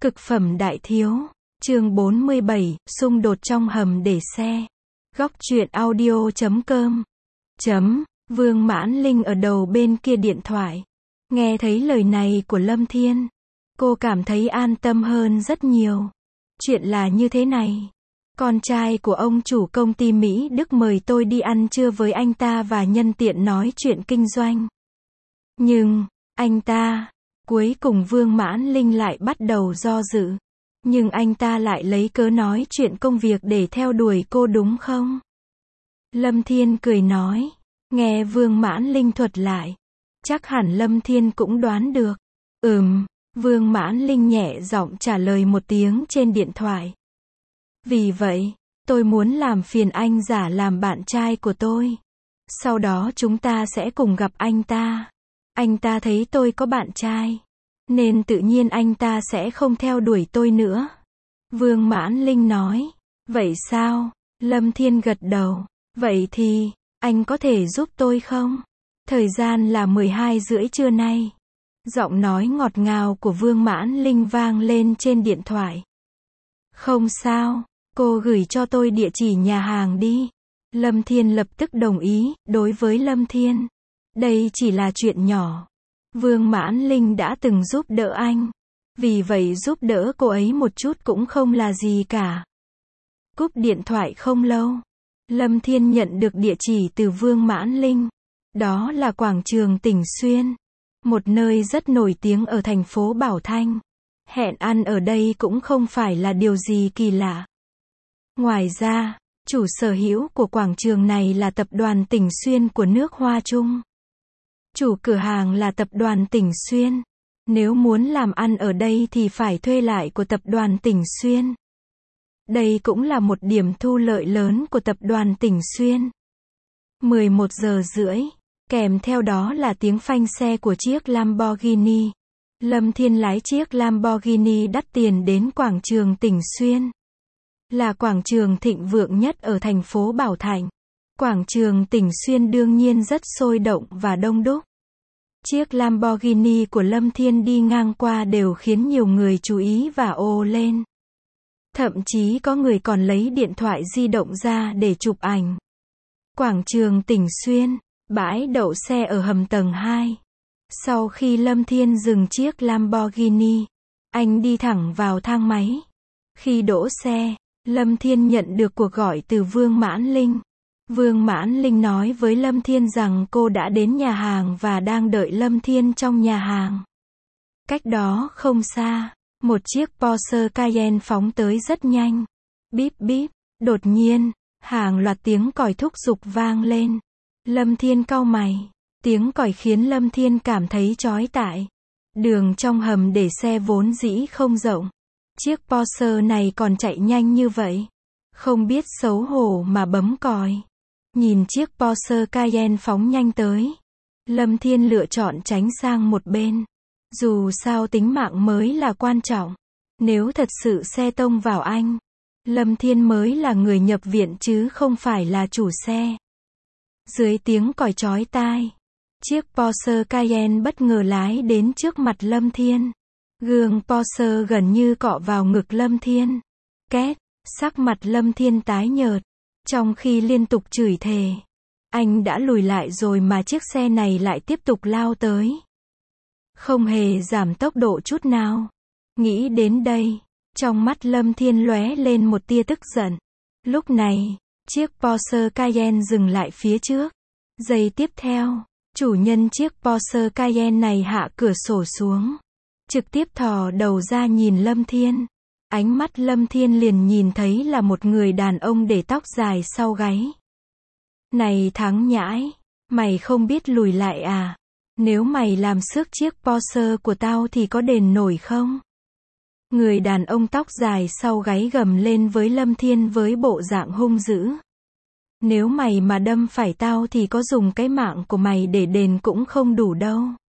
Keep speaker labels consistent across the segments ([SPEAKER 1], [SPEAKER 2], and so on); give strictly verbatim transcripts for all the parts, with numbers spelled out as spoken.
[SPEAKER 1] Cực phẩm đại thiếu, chương bốn mươi bảy, xung đột trong hầm để xe. Góc truyện audio chấm com. Chấm, Vương Mãn Linh ở đầu bên kia điện thoại. Nghe thấy lời này của Lâm Thiên, cô cảm thấy an tâm hơn rất nhiều. Chuyện là như thế này. Con trai của ông chủ công ty Mỹ Đức mời tôi đi ăn trưa với anh ta và nhân tiện nói chuyện kinh doanh. Nhưng, anh ta, cuối cùng Vương Mãn Linh lại bắt đầu do dự. Nhưng anh ta lại lấy cớ nói chuyện công việc để theo đuổi cô đúng không? Lâm Thiên cười nói. Nghe Vương Mãn Linh thuật lại. Chắc hẳn Lâm Thiên cũng đoán được. Ừm, Vương Mãn Linh nhẹ giọng trả lời một tiếng trên điện thoại. Vì vậy, tôi muốn làm phiền anh giả làm bạn trai của tôi. Sau đó chúng ta sẽ cùng gặp anh ta. Anh ta thấy tôi có bạn trai, nên tự nhiên anh ta sẽ không theo đuổi tôi nữa. Vương Mãn Linh nói. Vậy sao? Lâm Thiên gật đầu. Vậy thì, anh có thể giúp tôi không? Thời gian là mười hai rưỡi trưa nay. Giọng nói ngọt ngào của Vương Mãn Linh vang lên trên điện thoại. Không sao, cô gửi cho tôi địa chỉ nhà hàng đi. Lâm Thiên lập tức đồng ý. Đối với Lâm Thiên, đây chỉ là chuyện nhỏ. Vương Mãn Linh đã từng giúp đỡ anh. Vì vậy giúp đỡ cô ấy một chút cũng không là gì cả. Cúp điện thoại không lâu, Lâm Thiên nhận được địa chỉ từ Vương Mãn Linh. Đó là quảng trường Tỉnh Xuyên, một nơi rất nổi tiếng ở thành phố Bảo Thanh. Hẹn ăn ở đây cũng không phải là điều gì kỳ lạ. Ngoài ra, chủ sở hữu của quảng trường này là tập đoàn Tỉnh Xuyên của nước Hoa Trung. Chủ cửa hàng là tập đoàn Tỉnh Xuyên. Nếu muốn làm ăn ở đây thì phải thuê lại của tập đoàn Tỉnh Xuyên. Đây cũng là một điểm thu lợi lớn của tập đoàn Tỉnh Xuyên. mười một giờ rưỡi, kèm theo đó là tiếng phanh xe của chiếc Lamborghini. Lâm Thiên lái chiếc Lamborghini đắt tiền đến quảng trường Tỉnh Xuyên. Là quảng trường thịnh vượng nhất ở thành phố Bảo Thạnh. Quảng trường Tỉnh Xuyên đương nhiên rất sôi động và đông đúc. Chiếc Lamborghini của Lâm Thiên đi ngang qua đều khiến nhiều người chú ý và ồ lên. Thậm chí có người còn lấy điện thoại di động ra để chụp ảnh. Quảng trường Tỉnh Xuyên, bãi đậu xe ở hầm tầng hai. Sau khi Lâm Thiên dừng chiếc Lamborghini, anh đi thẳng vào thang máy. Khi đỗ xe, Lâm Thiên nhận được cuộc gọi từ Vương Mãn Linh. Vương Mãn Linh nói với Lâm Thiên rằng cô đã đến nhà hàng và đang đợi Lâm Thiên trong nhà hàng. Cách đó không xa, một chiếc Porsche Cayenne phóng tới rất nhanh. Bíp bíp, đột nhiên, hàng loạt tiếng còi thúc giục vang lên. Lâm Thiên cau mày. Tiếng còi khiến Lâm Thiên cảm thấy chói tai. Đường trong hầm để xe vốn dĩ không rộng. Chiếc Porsche này còn chạy nhanh như vậy. Không biết xấu hổ mà bấm còi. Nhìn chiếc Porsche Cayenne phóng nhanh tới, Lâm Thiên lựa chọn tránh sang một bên. Dù sao tính mạng mới là quan trọng. Nếu thật sự xe tông vào anh, Lâm Thiên mới là người nhập viện chứ không phải là chủ xe. Dưới tiếng còi chói tai, chiếc Porsche Cayenne bất ngờ lái đến trước mặt Lâm Thiên. Gương Porsche gần như cọ vào ngực Lâm Thiên. Két, sắc mặt Lâm Thiên tái nhợt. Trong khi liên tục chửi thề, anh đã lùi lại rồi mà chiếc xe này lại tiếp tục lao tới. Không hề giảm tốc độ chút nào. Nghĩ đến đây, trong mắt Lâm Thiên lóe lên một tia tức giận. Lúc này, chiếc Porsche Cayenne dừng lại phía trước. Giây tiếp theo, chủ nhân chiếc Porsche Cayenne này hạ cửa sổ xuống. Trực tiếp thò đầu ra nhìn Lâm Thiên. Ánh mắt Lâm Thiên liền nhìn thấy là một người đàn ông để tóc dài sau gáy. Này thắng nhãi, mày không biết lùi lại à? Nếu mày làm xước chiếc Porsche của tao thì có đền nổi không? Người đàn ông tóc dài sau gáy gầm lên với Lâm Thiên với bộ dạng hung dữ. Nếu mày mà đâm phải tao thì có dùng cái mạng của mày để đền cũng không đủ đâu.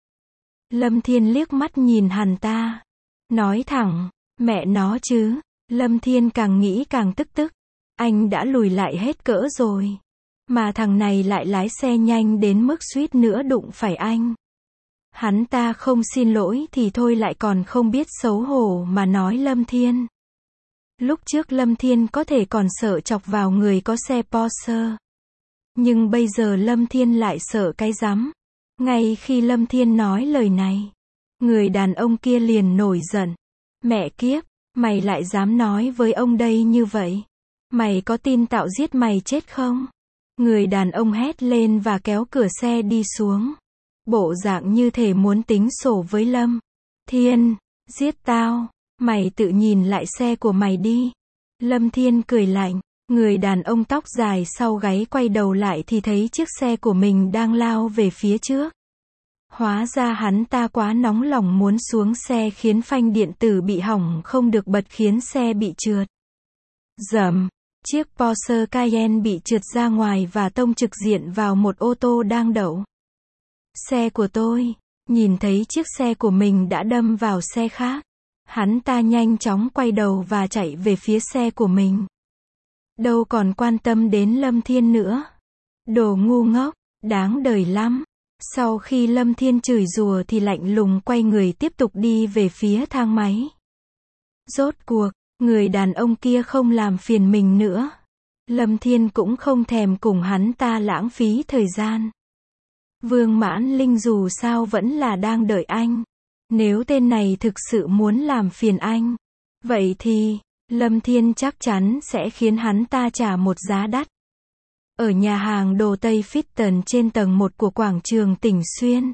[SPEAKER 1] Lâm Thiên liếc mắt nhìn hắn ta. Nói thẳng. Mẹ nó chứ, Lâm Thiên càng nghĩ càng tức tức. Anh đã lùi lại hết cỡ rồi. Mà thằng này lại lái xe nhanh đến mức suýt nữa đụng phải anh. Hắn ta không xin lỗi thì thôi lại còn không biết xấu hổ mà nói Lâm Thiên. Lúc trước Lâm Thiên có thể còn sợ chọc vào người có xe Porsche. Nhưng bây giờ Lâm Thiên lại sợ cái rắm. Ngay khi Lâm Thiên nói lời này, người đàn ông kia liền nổi giận. Mẹ kiếp, mày lại dám nói với ông đây như vậy? Mày có tin tao giết mày chết không? Người đàn ông hét lên và kéo cửa xe đi xuống. Bộ dạng như thể muốn tính sổ với Lâm Thiên. Giết tao, mày tự nhìn lại xe của mày đi. Lâm Thiên cười lạnh. Người đàn ông tóc dài sau gáy quay đầu lại thì thấy chiếc xe của mình đang lao về phía trước. Hóa ra hắn ta quá nóng lòng muốn xuống xe khiến phanh điện tử bị hỏng không được bật khiến xe bị trượt. Rầm, chiếc Porsche Cayenne bị trượt ra ngoài và tông trực diện vào một ô tô đang đậu. Xe của tôi. Nhìn thấy chiếc xe của mình đã đâm vào xe khác. Hắn ta nhanh chóng quay đầu và chạy về phía xe của mình. Đâu còn quan tâm đến Lâm Thiên nữa. Đồ ngu ngốc, đáng đời lắm. Sau khi Lâm Thiên chửi rủa thì lạnh lùng quay người tiếp tục đi về phía thang máy. Rốt cuộc, người đàn ông kia không làm phiền mình nữa. Lâm Thiên cũng không thèm cùng hắn ta lãng phí thời gian. Vương Mãn Linh dù sao vẫn là đang đợi anh. Nếu tên này thực sự muốn làm phiền anh, vậy thì Lâm Thiên chắc chắn sẽ khiến hắn ta trả một giá đắt. Ở nhà hàng đồ Tây Fitton trên tầng một của quảng trường Tỉnh Xuyên.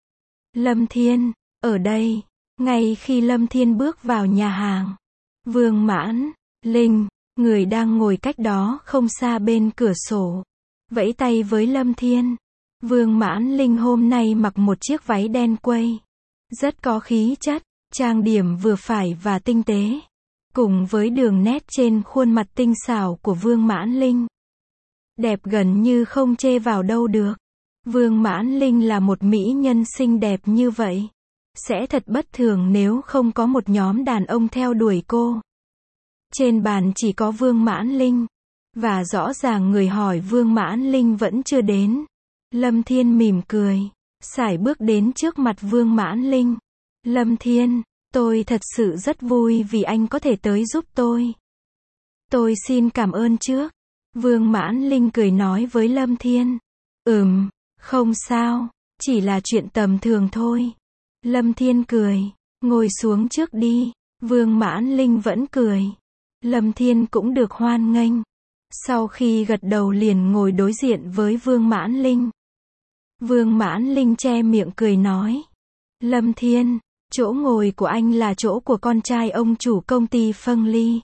[SPEAKER 1] Lâm Thiên, ở đây. Ngay khi Lâm Thiên bước vào nhà hàng, Vương Mãn Linh, người đang ngồi cách đó không xa bên cửa sổ, vẫy tay với Lâm Thiên. Vương Mãn Linh hôm nay mặc một chiếc váy đen quây. Rất có khí chất, trang điểm vừa phải và tinh tế. Cùng với đường nét trên khuôn mặt tinh xảo của Vương Mãn Linh. Đẹp gần như không chê vào đâu được. Vương Mãn Linh là một mỹ nhân xinh đẹp như vậy. Sẽ thật bất thường nếu không có một nhóm đàn ông theo đuổi cô. Trên bàn chỉ có Vương Mãn Linh. Và rõ ràng người hỏi Vương Mãn Linh vẫn chưa đến. Lâm Thiên mỉm cười. Sải bước đến trước mặt Vương Mãn Linh. Lâm Thiên, tôi thật sự rất vui vì anh có thể tới giúp tôi. Tôi xin cảm ơn trước. Vương Mãn Linh cười nói với Lâm Thiên. Ừm, không sao, chỉ là chuyện tầm thường thôi. Lâm Thiên cười. Ngồi xuống trước đi. Vương Mãn Linh vẫn cười. Lâm Thiên cũng được hoan nghênh. Sau khi gật đầu liền ngồi đối diện với Vương Mãn Linh. Vương Mãn Linh che miệng cười nói. Lâm Thiên, chỗ ngồi của anh là chỗ của con trai ông chủ công ty Phân Ly.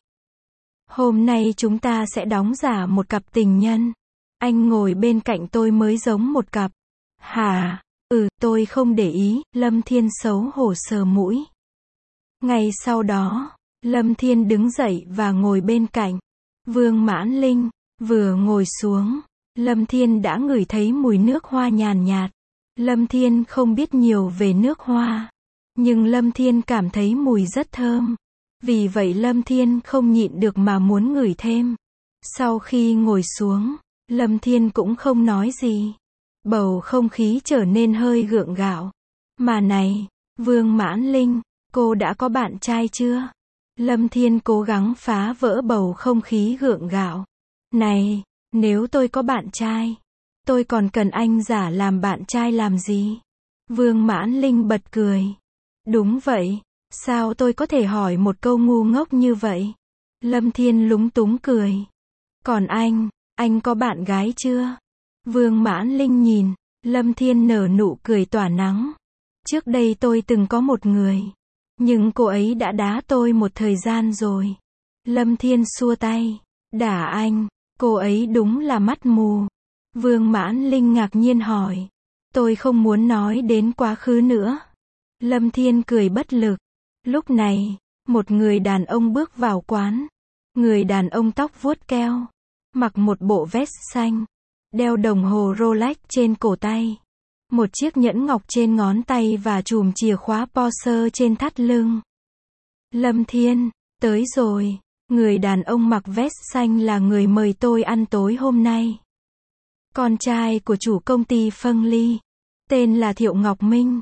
[SPEAKER 1] Hôm nay chúng ta sẽ đóng giả một cặp tình nhân. Anh ngồi bên cạnh tôi mới giống một cặp. Hả? Ừ, tôi không để ý. Lâm Thiên xấu hổ sờ mũi. Ngày sau đó, Lâm Thiên đứng dậy và ngồi bên cạnh Vương Mãn Linh. Vừa ngồi xuống, Lâm Thiên đã ngửi thấy mùi nước hoa nhàn nhạt. Lâm Thiên không biết nhiều về nước hoa, nhưng Lâm Thiên cảm thấy mùi rất thơm. Vì vậy Lâm Thiên không nhịn được mà muốn ngửi thêm. Sau khi ngồi xuống, Lâm Thiên cũng không nói gì. Bầu không khí trở nên hơi gượng gạo. Mà này, Vương Mãn Linh, cô đã có bạn trai chưa? Lâm Thiên cố gắng phá vỡ bầu không khí gượng gạo. Này, nếu tôi có bạn trai, tôi còn cần anh giả làm bạn trai làm gì? Vương Mãn Linh bật cười. Đúng vậy, sao tôi có thể hỏi một câu ngu ngốc như vậy? Lâm Thiên lúng túng cười. Còn anh, anh có bạn gái chưa? Vương Mãn Linh nhìn, Lâm Thiên nở nụ cười tỏa nắng. Trước đây tôi từng có một người, nhưng cô ấy đã đá tôi một thời gian rồi. Lâm Thiên xua tay. Đả anh? Cô ấy đúng là mắt mù. Vương Mãn Linh ngạc nhiên hỏi. Tôi không muốn nói đến quá khứ nữa. Lâm Thiên cười bất lực. Lúc này, một người đàn ông bước vào quán. Người đàn ông tóc vuốt keo, mặc một bộ vest xanh, đeo đồng hồ Rolex trên cổ tay, một chiếc nhẫn ngọc trên ngón tay và chùm chìa khóa Porsche trên thắt lưng. Lâm Thiên, tới rồi. Người đàn ông mặc vest xanh là người mời tôi ăn tối hôm nay. Con trai của chủ công ty Phân Ly, tên là Thiệu Ngọc Minh.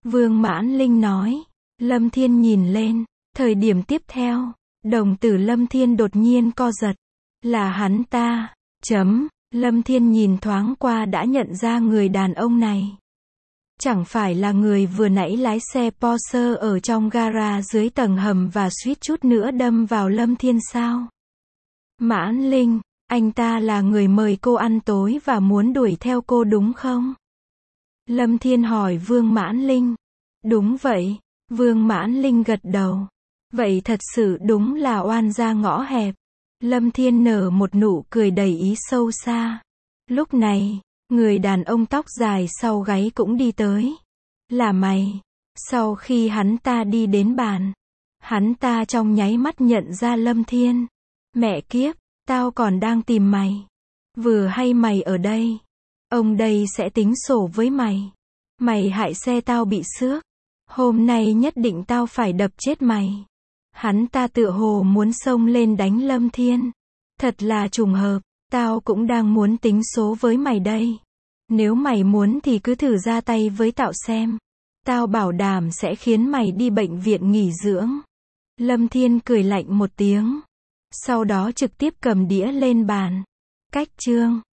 [SPEAKER 1] Vương Mãn Linh nói. Lâm Thiên nhìn lên. Thời điểm tiếp theo, đồng tử Lâm Thiên đột nhiên co giật. Là hắn ta. Chấm. Lâm Thiên nhìn thoáng qua đã nhận ra người đàn ông này. Chẳng phải là người vừa nãy lái xe Porsche ở trong gara dưới tầng hầm và suýt chút nữa đâm vào Lâm Thiên sao? Mãn Linh, anh ta là người mời cô ăn tối và muốn đuổi theo cô đúng không? Lâm Thiên hỏi Vương Mãn Linh. Đúng vậy. Vương Mãn Linh gật đầu. Vậy thật sự đúng là oan gia ngõ hẹp. Lâm Thiên nở một nụ cười đầy ý sâu xa. Lúc này, người đàn ông tóc dài sau gáy cũng đi tới. Là mày. Sau khi hắn ta đi đến bàn, hắn ta trong nháy mắt nhận ra Lâm Thiên. Mẹ kiếp, tao còn đang tìm mày. Vừa hay mày ở đây. Ông đây sẽ tính sổ với mày. Mày hại xe tao bị xước. Hôm nay nhất định tao phải đập chết mày. Hắn ta tựa hồ muốn xông lên đánh Lâm Thiên. Thật là trùng hợp, tao cũng đang muốn tính số với mày đây. Nếu mày muốn thì cứ thử ra tay với tao xem. Tao bảo đảm sẽ khiến mày đi bệnh viện nghỉ dưỡng. Lâm Thiên cười lạnh một tiếng. Sau đó trực tiếp cầm đĩa lên bàn. Cách chương